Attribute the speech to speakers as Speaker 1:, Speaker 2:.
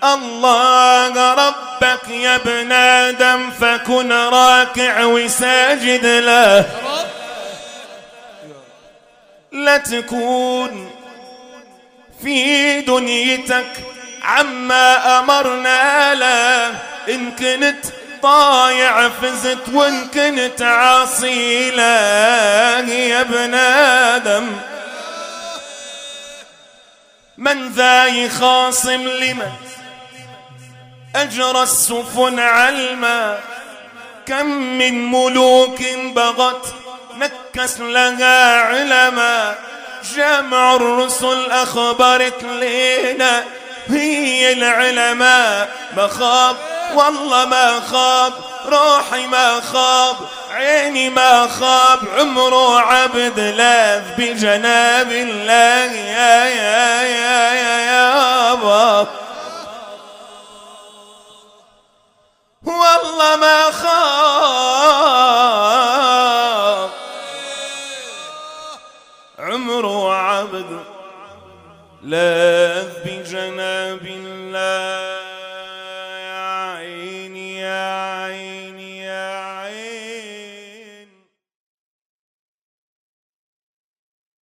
Speaker 1: الله ربك يا ابن آدم فكن راكع وساجد له، لا تكون في دنيتك عما أمرنا له، إن كنت طايع فزت وإن كنت عاصي له يا ابن آدم. من ذا يخاصم لمن أجرى السفن علما، كم من ملوك بغت نكس لها علما، جمع الرسل أخبرت لنا هي العلماء، ما خاب والله ما خاب، روحي ما خاب، عيني ما خاب، عمره عبد لاذ بجناب الله يا يا يا يا يابا، والله ما خاب، عمره عبد لاذ بجناب الله.